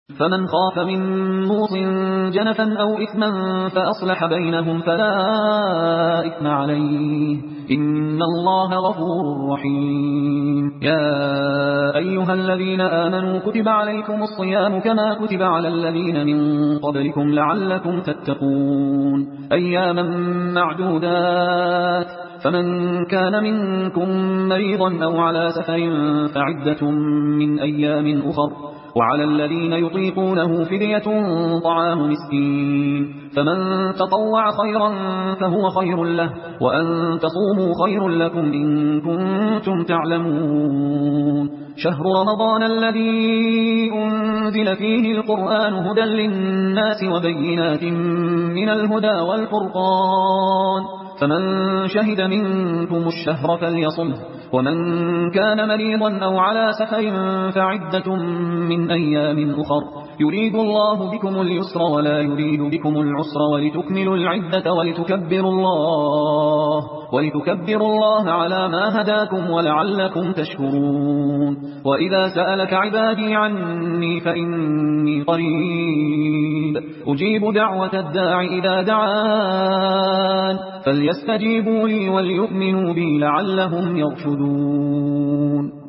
فمن خاف من موص جنفا أو إثما فأصلح بينهم فلا إثم عليه إن الله غفور رحيم. يا أيها الذين آمنوا كتب عليكم الصيام كما كتب على الذين من قبلكم لعلكم تتقون أياما معدودات فمن كان منكم مريضا أو على سفر فعدة من أيام أخر وعلى الذين يطيقونه فدية طعام مسكين فمن تطوع خيرا فهو خير له وأن تصوموا خير لكم إن كنتم تعلمون. شهر رمضان الذي أنزل فيه القرآن هدى للناس وبينات من الهدى والفرقان فمن شهد منكم الشهر فليصمه ومن كان مريضا أو على سفر فعدة من أيام أخر يريد الله بكم اليسر ولا يريد بكم العسر ولتكملوا العدة ولتكبروا الله على ما هداكم ولعلكم تشكرون. وإذا سألك عبادي عني فإني قريب أجيب دعوة الداع إذا دعان فليستجيبوا لي وليؤمنوا بي لعلهم يرشدون.